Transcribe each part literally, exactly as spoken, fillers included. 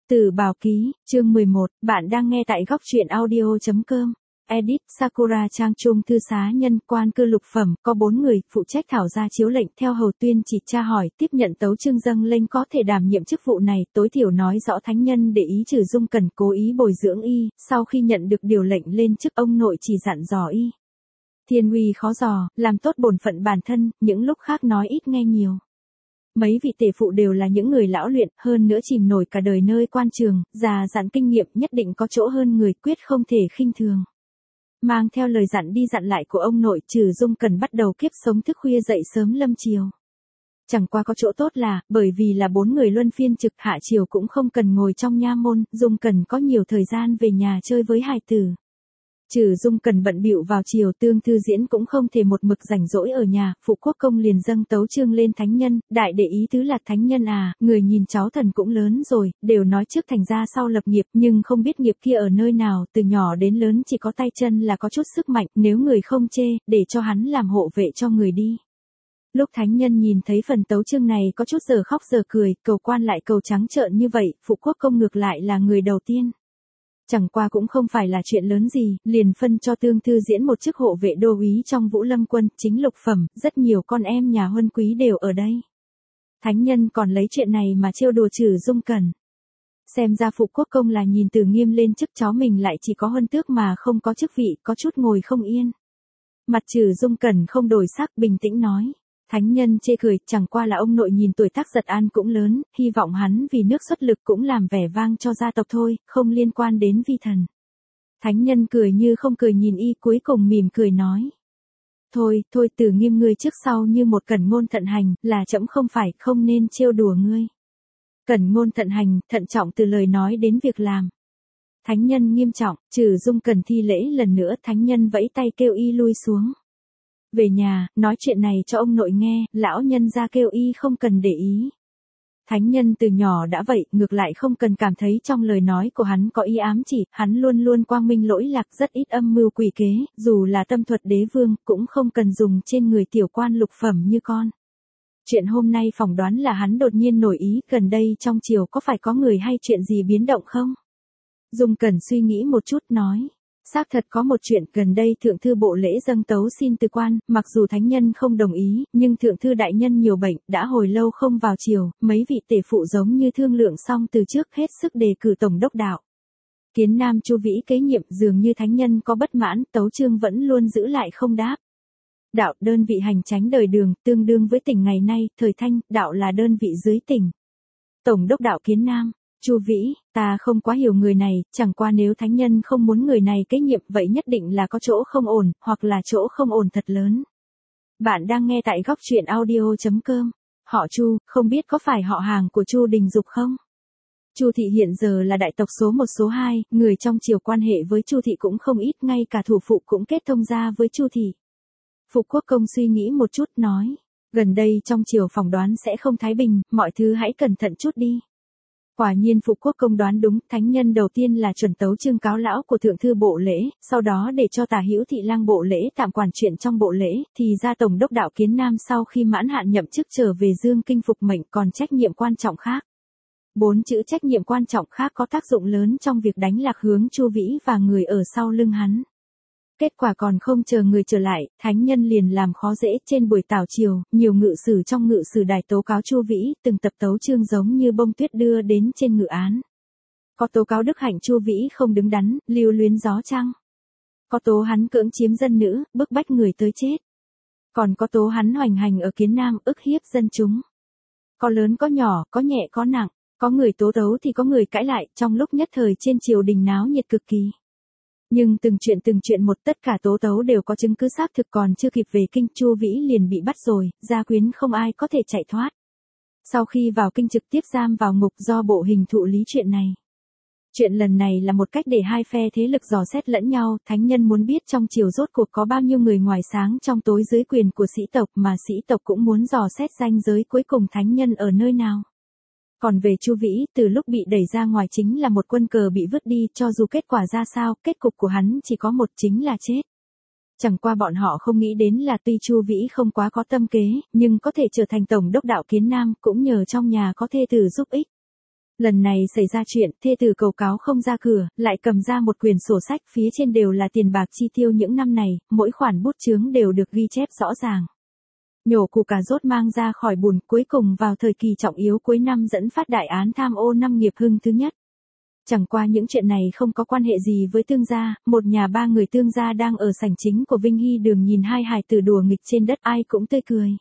Tử Bảo Ký, chương mười một, bạn đang nghe tại góc truyện audio chấm com. Edit, Sakura Trang Trung thư xá nhân quan cư lục phẩm, có bốn người, phụ trách thảo ra chiếu lệnh theo hầu tuyên chỉ tra hỏi, tiếp nhận tấu chương dâng lên có thể đảm nhiệm chức vụ này, tối thiểu nói rõ thánh nhân để ý trừ dung cần cố ý bồi dưỡng y, sau khi nhận được điều lệnh lên chức ông nội chỉ dặn dò y. Thiên uy khó dò, làm tốt bổn phận bản thân, những lúc khác nói ít nghe nhiều. Mấy vị tể phụ đều là những người lão luyện, hơn nữa chìm nổi cả đời nơi quan trường, già dặn kinh nghiệm nhất định có chỗ hơn người, quyết không thể khinh thường. Mang theo lời dặn đi dặn lại của ông nội, trừ dung cần bắt đầu kiếp sống thức khuya dậy sớm lâm chiều. Chẳng qua có chỗ tốt là, bởi vì là bốn người luân phiên trực hạ chiều cũng không cần ngồi trong nha môn, dung cần có nhiều thời gian về nhà chơi với hài tử. Trừ dung cần bận bịu vào chiều, Tương Thư Diễn cũng không thể một mực rảnh rỗi ở nhà, Phụ Quốc Công liền dâng tấu chương lên thánh nhân, đại để ý tứ là thánh nhân à, người nhìn cháu thần cũng lớn rồi, đều nói trước thành ra sau lập nghiệp, nhưng không biết nghiệp kia ở nơi nào, từ nhỏ đến lớn chỉ có tay chân là có chút sức mạnh, nếu người không chê, để cho hắn làm hộ vệ cho người đi. Lúc thánh nhân nhìn thấy phần tấu chương này có chút giờ khóc giờ cười, cầu quan lại cầu trắng trợn như vậy, Phụ Quốc Công ngược lại là người đầu tiên. Chẳng qua cũng không phải là chuyện lớn gì, liền phân cho Tương Thư Diễn một chức hộ vệ đô úy trong Vũ Lâm quân, chính lục phẩm, rất nhiều con em nhà huân quý đều ở đây. Thánh nhân còn lấy chuyện này mà trêu đùa trừ dung cần. Xem ra Phụ Quốc Công là nhìn từ nghiêm lên chức cháu mình lại chỉ có huân tước mà không có chức vị, có chút ngồi không yên. Mặt trừ dung cần không đổi sắc, bình tĩnh nói. Thánh nhân chê cười, chẳng qua là ông nội nhìn tuổi tác giật an cũng lớn, hy vọng hắn vì nước xuất lực cũng làm vẻ vang cho gia tộc thôi, không liên quan đến vi thần. Thánh nhân cười như không cười nhìn y, cuối cùng mỉm cười nói. Thôi, thôi từ nghiêm ngươi trước sau như một cẩn ngôn thận hành, là trẫm không phải, không nên trêu đùa ngươi. Cẩn ngôn thận hành, thận trọng từ lời nói đến việc làm. Thánh nhân nghiêm trọng, trừ dung cần thi lễ lần nữa, thánh nhân vẫy tay kêu y lui xuống. Về nhà, nói chuyện này cho ông nội nghe, lão nhân ra kêu y không cần để ý. Thánh nhân từ nhỏ đã vậy, ngược lại không cần cảm thấy trong lời nói của hắn có ý ám chỉ, hắn luôn luôn quang minh lỗi lạc, rất ít âm mưu quỷ kế, dù là tâm thuật đế vương, cũng không cần dùng trên người tiểu quan lục phẩm như con. Chuyện hôm nay phỏng đoán là hắn đột nhiên nổi ý, gần đây trong triều có phải có người hay chuyện gì biến động không? Dung Cẩn suy nghĩ một chút nói. Xác thật có một chuyện, gần đây thượng thư bộ lễ dâng tấu xin từ quan, mặc dù thánh nhân không đồng ý, nhưng thượng thư đại nhân nhiều bệnh, đã hồi lâu không vào triều, mấy vị tể phụ giống như thương lượng xong từ trước hết sức đề cử tổng đốc đạo. Kiến Nam Chu Vĩ kế nhiệm, dường như thánh nhân có bất mãn, tấu chương vẫn luôn giữ lại không đáp. Đạo, đơn vị hành chánh đời đường, tương đương với tỉnh ngày nay, thời Thanh, đạo là đơn vị dưới tỉnh. Tổng đốc đạo Kiến Nam. Chu Vĩ, ta không quá hiểu người này, chẳng qua nếu thánh nhân không muốn người này kế nhiệm vậy nhất định là có chỗ không ổn, hoặc là chỗ không ổn thật lớn. Bạn đang nghe tại góc truyện audio chấm com. Họ Chu, không biết có phải họ hàng của Chu Đình Dục không? Chu thị hiện giờ là đại tộc số một số hai, người trong triều quan hệ với Chu thị cũng không ít, ngay cả thủ phụ cũng kết thông gia với Chu thị. Phục Quốc Công suy nghĩ một chút nói, gần đây trong triều phỏng đoán sẽ không thái bình, mọi thứ hãy cẩn thận chút đi. Quả nhiên Phụ Quốc Công đoán đúng, thánh nhân đầu tiên là chuẩn tấu chương cáo lão của thượng thư bộ lễ, sau đó để cho Tả Hữu thị lang bộ lễ tạm quản chuyện trong bộ lễ, thì ra tổng đốc đạo Kiến Nam sau khi mãn hạn nhậm chức trở về Dương Kinh phục mệnh còn trách nhiệm quan trọng khác. Bốn chữ trách nhiệm quan trọng khác có tác dụng lớn trong việc đánh lạc hướng Chu Vĩ và người ở sau lưng hắn. Kết quả còn không chờ người trở lại, thánh nhân liền làm khó dễ. Trên buổi tảo triều, nhiều ngự sử trong ngự sử đài tố cáo Chu Vĩ, từng tập tấu chương giống như bông tuyết đưa đến trên ngự án. Có tố cáo đức hạnh Chu Vĩ không đứng đắn, lưu luyến gió trăng. Có tố hắn cưỡng chiếm dân nữ, bức bách người tới chết. Còn có tố hắn hoành hành ở Kiến Nam, ức hiếp dân chúng. Có lớn có nhỏ, có nhẹ có nặng, có người tố tấu thì có người cãi lại, trong lúc nhất thời trên triều đình náo nhiệt cực kỳ. Nhưng từng chuyện từng chuyện một, tất cả tố tấu đều có chứng cứ xác thực, còn chưa kịp về kinh, Chu Vĩ liền bị bắt rồi, gia quyến không ai có thể chạy thoát. Sau khi vào kinh trực tiếp giam vào ngục do bộ hình thụ lý chuyện này. Chuyện lần này là một cách để hai phe thế lực dò xét lẫn nhau, thánh nhân muốn biết trong triều rốt cuộc có bao nhiêu người ngoài sáng trong tối dưới quyền của sĩ tộc, mà sĩ tộc cũng muốn dò xét ranh giới cuối cùng thánh nhân ở nơi nào. Còn về Chu Vĩ, từ lúc bị đẩy ra ngoài chính là một quân cờ bị vứt đi, cho dù kết quả ra sao, kết cục của hắn chỉ có một, chính là chết. Chẳng qua bọn họ không nghĩ đến là tuy Chu Vĩ không quá có tâm kế, nhưng có thể trở thành tổng đốc đạo Kiến Nam, cũng nhờ trong nhà có thê tử giúp ích. Lần này xảy ra chuyện, thê tử cầu cáo không ra cửa, lại cầm ra một quyển sổ sách, phía trên đều là tiền bạc chi tiêu những năm này, mỗi khoản bút chướng đều được ghi chép rõ ràng. Nhổ củ cà rốt mang ra khỏi bùn, cuối cùng vào thời kỳ trọng yếu cuối năm dẫn phát đại án tham ô năm nghiệp hưng thứ nhất. Chẳng qua những chuyện này không có quan hệ gì với Tương gia, một nhà ba người Tương gia đang ở sảnh chính của Vinh Hy Đường nhìn hai hài tử đùa nghịch trên đất ai cũng tươi cười.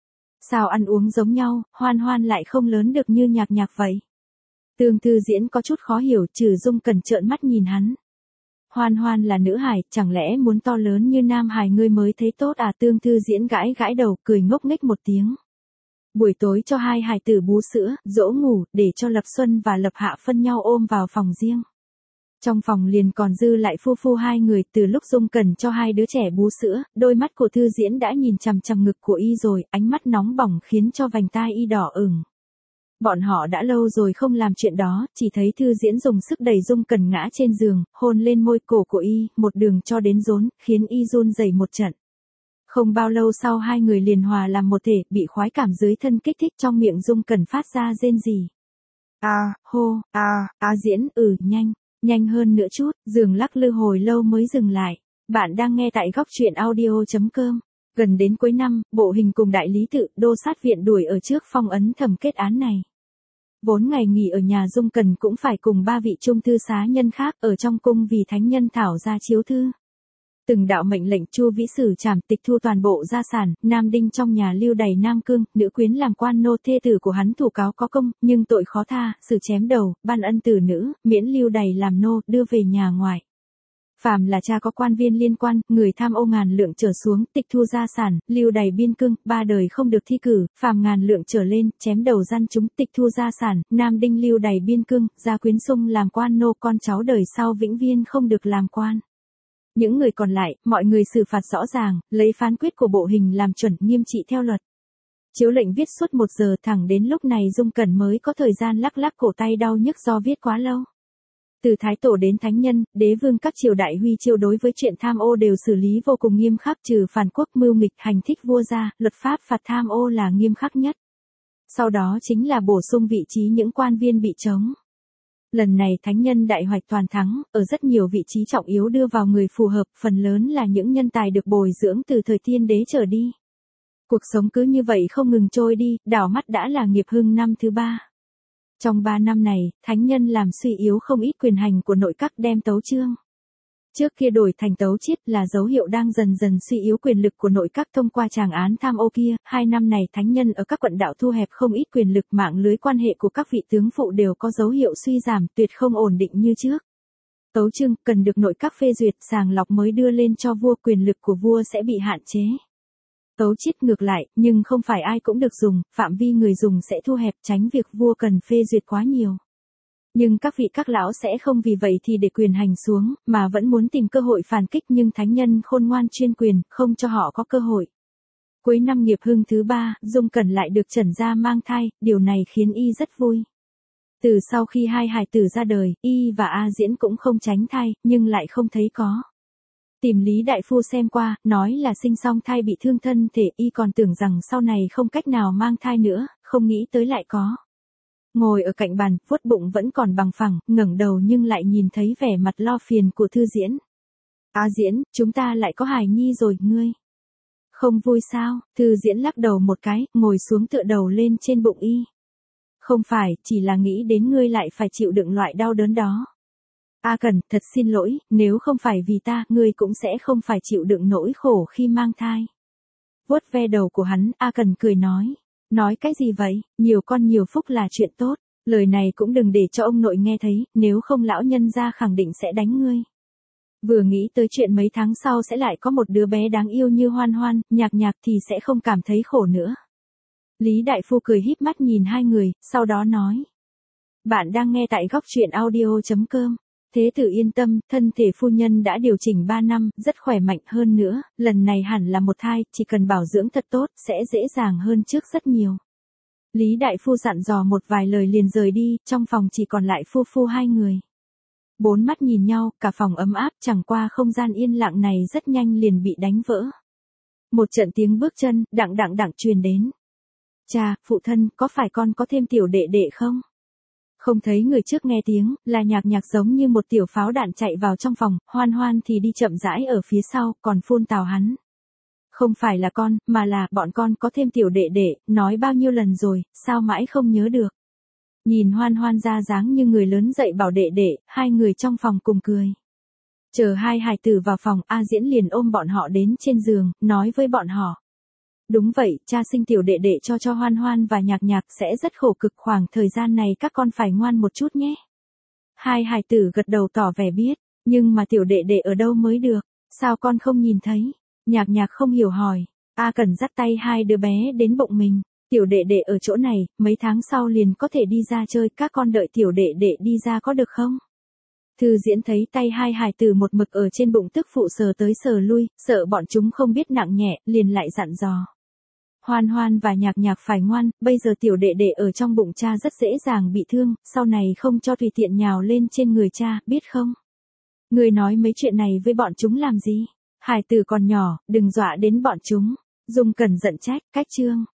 Sao ăn uống giống nhau, Hoan Hoan lại không lớn được như Nhạc Nhạc vậy? Tương Tư Diễn có chút khó hiểu, Trừ Dung Cẩn trợn mắt nhìn hắn. Hoan Hoan là nữ hài, chẳng lẽ muốn to lớn như nam hài ngươi mới thấy tốt à? Tương Tư Diễn gãi gãi đầu, cười ngốc nghếch một tiếng. Buổi tối cho hai hài tử bú sữa, dỗ ngủ, để cho Lập Xuân và Lập Hạ phân nhau ôm vào phòng riêng. Trong phòng liền còn dư lại phu phu hai người, từ lúc Dung Cẩn cho hai đứa trẻ bú sữa, đôi mắt của Thư Diễn đã nhìn chằm chằm ngực của y rồi, ánh mắt nóng bỏng khiến cho vành tai y đỏ ửng. Bọn họ đã lâu rồi không làm chuyện đó, chỉ thấy Thư Diễn dùng sức đẩy Dung Cẩn ngã trên giường, hôn lên môi cổ của y, một đường cho đến rốn, khiến y run rẩy một trận. Không bao lâu sau hai người liền hòa làm một thể, bị khoái cảm dưới thân kích thích, trong miệng Dung Cẩn phát ra rên rỉ. A, hô, a, a Diễn, ừ, nhanh, nhanh hơn nữa chút, giường lắc lư hồi lâu mới dừng lại. Bạn đang nghe tại góc truyện audio chấm com. Gần đến cuối năm, Bộ Hình cùng đại lý tự, đô sát viện đuổi ở trước phong ấn thẩm kết án này. Vốn ngày nghỉ ở nhà Dung Cẩn cũng phải cùng ba vị trung thư xá nhân khác ở trong cung vì thánh nhân thảo ra chiếu thư. Từng đạo mệnh lệnh Chu Vĩ xử trảm, tịch thu toàn bộ gia sản, Nam Đinh trong nhà lưu đày Nam Cương, nữ quyến làm quan nô thê tử của hắn thủ cáo có công, nhưng tội khó tha, xử chém đầu, ban ân tử nữ, miễn lưu đày làm nô, đưa về nhà ngoại. Phàm là cha có quan viên liên quan, người tham ô ngàn lượng trở xuống, tịch thu gia sản, lưu đày biên cương, ba đời không được thi cử, phàm ngàn lượng trở lên, chém đầu gian chúng, tịch thu gia sản, Nam Đinh lưu đày biên cương, gia quyến sung làm quan nô, con cháu đời sau vĩnh viên không được làm quan. Những người còn lại, mọi người xử phạt rõ ràng, lấy phán quyết của Bộ Hình làm chuẩn, nghiêm trị theo luật. Chiếu lệnh viết suốt một giờ, thẳng đến lúc này Dung Cẩn mới có thời gian lắc lắc cổ tay đau nhức do viết quá lâu. Từ Thái Tổ đến Thánh Nhân, đế vương các triều đại huy chiêu đối với chuyện tham ô đều xử lý vô cùng nghiêm khắc, trừ phản quốc mưu nghịch hành thích vua ra, luật pháp phạt tham ô là nghiêm khắc nhất. Sau đó chính là bổ sung vị trí những quan viên bị trống. Lần này Thánh Nhân đại hoạch toàn thắng, ở rất nhiều vị trí trọng yếu đưa vào người phù hợp, phần lớn là những nhân tài được bồi dưỡng từ thời Tiên Đế trở đi. Cuộc sống cứ như vậy không ngừng trôi đi, đảo mắt đã là nghiệp hưng năm thứ ba. Trong ba năm này, Thánh Nhân làm suy yếu không ít quyền hành của nội các, đem tấu chương trước kia đổi thành tấu chiết là dấu hiệu đang dần dần suy yếu quyền lực của nội các thông qua tràng án tham ô kia. Hai năm này Thánh Nhân ở các quận đạo thu hẹp không ít quyền lực, mạng lưới quan hệ của các vị tướng phụ đều có dấu hiệu suy giảm, tuyệt không ổn định như trước. Tấu chương cần được nội các phê duyệt, sàng lọc mới đưa lên cho vua, quyền lực của vua sẽ bị hạn chế. Tấu chiết ngược lại, nhưng không phải ai cũng được dùng, phạm vi người dùng sẽ thu hẹp, tránh việc vua cần phê duyệt quá nhiều. Nhưng các vị các lão sẽ không vì vậy thì để quyền hành xuống, mà vẫn muốn tìm cơ hội phản kích, nhưng Thánh Nhân khôn ngoan chuyên quyền, không cho họ có cơ hội. Cuối năm nghiệp hưng thứ ba, Dung Cẩn lại được trần gia mang thai, điều này khiến y rất vui. Từ sau khi hai hài tử ra đời, y và A Diễn cũng không tránh thai, nhưng lại không thấy có. Tìm Lý Đại Phu xem qua, nói là sinh xong thai bị thương thân thể, y còn tưởng rằng sau này không cách nào mang thai nữa, không nghĩ tới lại có. Ngồi ở cạnh bàn, vuốt bụng vẫn còn bằng phẳng, ngẩng đầu nhưng lại nhìn thấy vẻ mặt lo phiền của Thư Diễn. A Diễn, chúng ta lại có hài nhi rồi, ngươi không vui sao? Thư Diễn lắc đầu một cái, ngồi xuống tựa đầu lên trên bụng y. Không phải, chỉ là nghĩ đến ngươi lại phải chịu đựng loại đau đớn đó. A Cẩn, thật xin lỗi, nếu không phải vì ta, ngươi cũng sẽ không phải chịu đựng nỗi khổ khi mang thai. Vuốt ve đầu của hắn, A Cẩn cười nói. Nói cái gì vậy, nhiều con nhiều phúc là chuyện tốt, lời này cũng đừng để cho ông nội nghe thấy, nếu không lão nhân gia khẳng định sẽ đánh ngươi. Vừa nghĩ tới chuyện mấy tháng sau sẽ lại có một đứa bé đáng yêu như Hoan Hoan, Nhạc Nhạc thì sẽ không cảm thấy khổ nữa. Lý Đại Phu cười híp mắt nhìn hai người, sau đó nói. Bạn đang nghe tại góc truyện audio chấm com. Thế tử yên tâm, thân thể phu nhân đã điều chỉnh ba năm, rất khỏe mạnh hơn nữa, lần này hẳn là một thai, chỉ cần bảo dưỡng thật tốt, sẽ dễ dàng hơn trước rất nhiều. Lý Đại Phu dặn dò một vài lời liền rời đi, trong phòng chỉ còn lại phu phu hai người. Bốn mắt nhìn nhau, cả phòng ấm áp, chẳng qua không gian yên lặng này rất nhanh liền bị đánh vỡ. Một trận tiếng bước chân, đặng đặng đặng truyền đến. Cha, phụ thân, có phải con có thêm tiểu đệ đệ không? Không thấy người trước nghe tiếng, là nhạc nhạc giống như một tiểu pháo đạn chạy vào trong phòng, Hoan Hoan thì đi chậm rãi ở phía sau, còn phun tào hắn. Không phải là con, mà là bọn con có thêm tiểu đệ đệ, nói bao nhiêu lần rồi, sao mãi không nhớ được. Nhìn Hoan Hoan ra dáng như người lớn dạy bảo đệ đệ, hai người trong phòng cùng cười. Chờ hai hài tử vào phòng, A Diễn liền ôm bọn họ đến trên giường, nói với bọn họ. Đúng vậy, cha sinh tiểu đệ đệ cho cho Hoan Hoan và Nhạc Nhạc sẽ rất khổ cực, khoảng thời gian này các con phải ngoan một chút nhé. Hai hài tử gật đầu tỏ vẻ biết, nhưng mà tiểu đệ đệ ở đâu mới được, sao con không nhìn thấy? Nhạc Nhạc không hiểu hỏi, A Cẩn dắt tay hai đứa bé đến bụng mình, tiểu đệ đệ ở chỗ này, mấy tháng sau liền có thể đi ra chơi, các con đợi tiểu đệ đệ đi ra có được không? Thư Diễn thấy tay hai hài tử một mực ở trên bụng tức phụ sờ tới sờ lui, sợ bọn chúng không biết nặng nhẹ, liền lại dặn dò. Hoan Hoan và Nhạc Nhạc phải ngoan, bây giờ tiểu đệ đệ ở trong bụng cha rất dễ dàng bị thương, sau này không cho tùy tiện nhào lên trên người cha, biết không? Người nói mấy chuyện này với bọn chúng làm gì? Hài tử còn nhỏ, đừng dọa đến bọn chúng. Dung Cẩn giận trách, cách chương.